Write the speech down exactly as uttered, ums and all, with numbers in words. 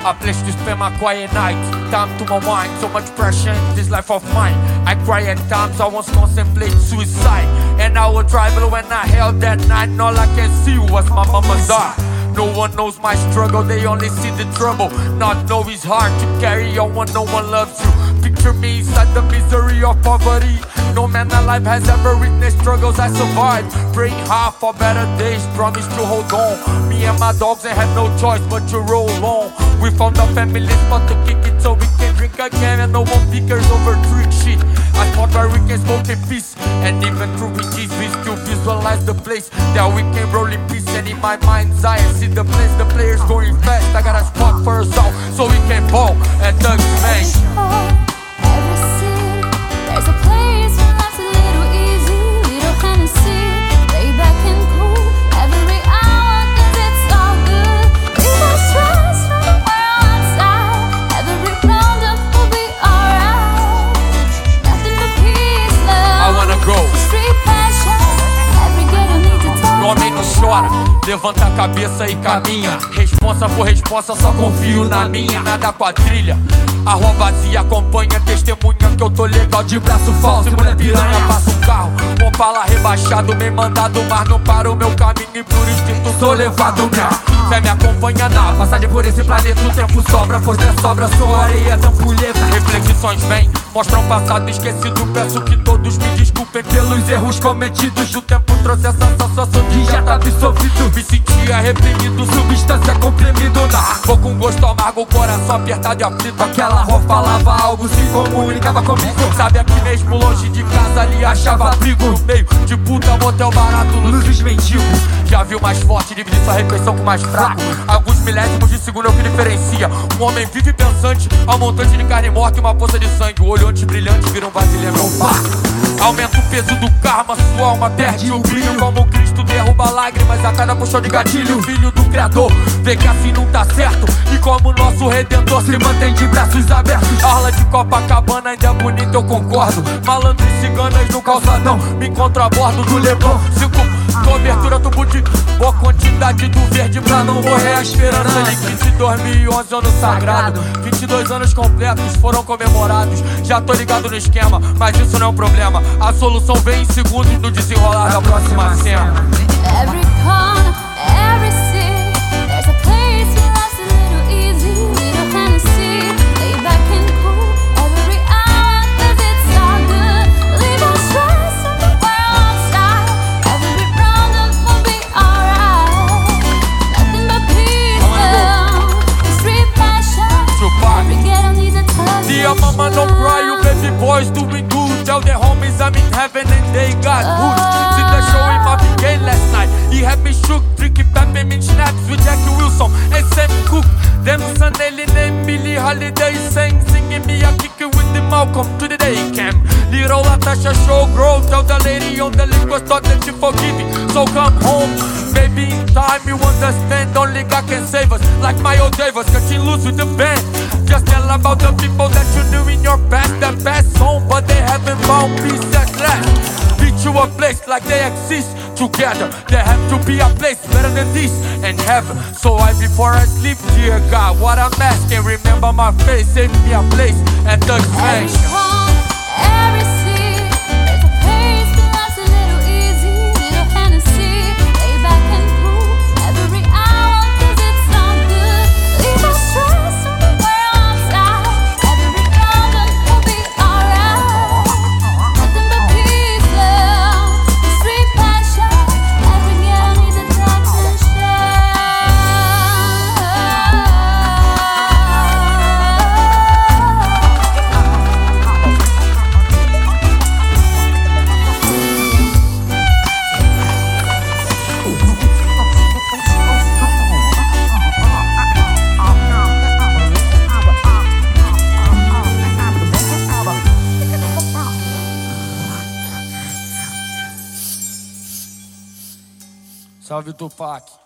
A place to spend my quiet nights. Time to my mind, so much pressure in this life of mine. I cry at times, I once contemplate suicide. And I would travel when I held that night, and all I can see was my mama's eye. No one knows my struggle, they only see the trouble. Not know it's hard to carry on when no one loves you. Picture me inside the misery of poverty. No man alive has ever witnessed struggles I survived. Praying hard for better days, promise to hold on. Me and my dogs ain't have no choice but to roll on. We found a family spot to kick it so we can drink again, and no one bickers over trick shit. I thought where we can smoke in peace, and even through riches we still visualize the place that we can roll in peace. And in my mind's eye I see the place, the players going fast. I got a spot for us all so we can ball and Doug smash. Every city, there's a place where life's a little easy, little Hennessy, lay back and cool every hour, cause it's all good. Leave our stress from the world outside, every problem will be alright. Nothing but peace, love. I wanna grow. Street passion, every ghetto needs a touch. O homem não chora, levanta a cabeça e caminha. Responsa por responsa, só confio na minha. Nada quadrilha, a rua vazia acompanha. Testemunha que eu tô legal de braço falso. E mulher piranha passa um carro, um Opala rebaixado, bem mandado, mas não para o meu caminho. E por instinto sou levado, minha fé me acompanha na passagem por esse planeta. O tempo sobra, força é sobra, sou areia, tampo letra. Reflexões vêm, mostram um passado esquecido. Peço que todos me desculpem pelos erros cometidos. O tempo trouxe essa sensação de já tá absolvido. Me sentia reprimido, substância comprimido na água com gosto amargo, coração apertado e aflito. Aquela rua falava algo, se comunicava comigo. Sabe, aqui mesmo longe de casa ali achava abrigo. No meio de puta, motel barato, luzes mendigo. Já viu mais forte dividir sua refeição com mais fraco. Alguns milésimos de segundo é o que diferencia um homem vive pensante a um montante de carne morta e uma poça de sangue. O olho antibrilhante vira um vasilhame opaco. Aumenta o peso do karma, sua alma perde o brilho. Como Cristo derruba lágrimas a cada puxão de gatilho. Filho do Criador, vê que assim não tá certo. E como nosso Redentor se mantém de braços abertos. A orla de Copacabana ainda é bonita, eu concordo. Malandros e ciganas no calçadão, me encontro a bordo do Leblon. Cinco cobertura, tubo de boa quantidade do verde pra não morrer a esperança. De quinze, dois mil e onze, ano sagrado. Vinte e dois anos completos foram comemorados. Já tô ligado no esquema, mas isso não é um problema. A solução vem em segundos no desenrolar da próxima cena. Every corner, every city, there's a place where life's a little easy, little Hennessy, lay back and cool every hour, cause it's all good. Leave our stress from the world outside, every problem will be alright. Nothing but peace, love, street passion, every ghetto needs a touch. Dear mama, don't cry, you baby boys doing good. Tell their homies I'm in heaven and they got hood. See the show in my game last night, he had me shook. Drinking peppermint schnapps with Jackie Wilson and Sam Cooke. Them son Ellen and Billie Holiday sang, singing me a kick it with the Malcolm to the day camp. Little Natasha show grow, tell the lady on the liquor store that she forgiving. So come home, baby, in time you understand. Only God can save us, like my old Davis, cutting loose with the band. Just tell about the people that you knew in your past that passed on, but they haven't found peace at last. Beat you a place like they exist together. There have to be a place better than this in heaven. So I, before I sleep, dear God, what I'm asking, remember my face, save me a place and the Every smash. corner, every city, there's a place where life's a little easy, little Hennessy, lay back and cool every hour, cause it's all good. Leave our stress from the world outside, every problem will be alright. Nothing but peace, love, street passion, every ghetto needs a touch and shine. Salve o Tupac.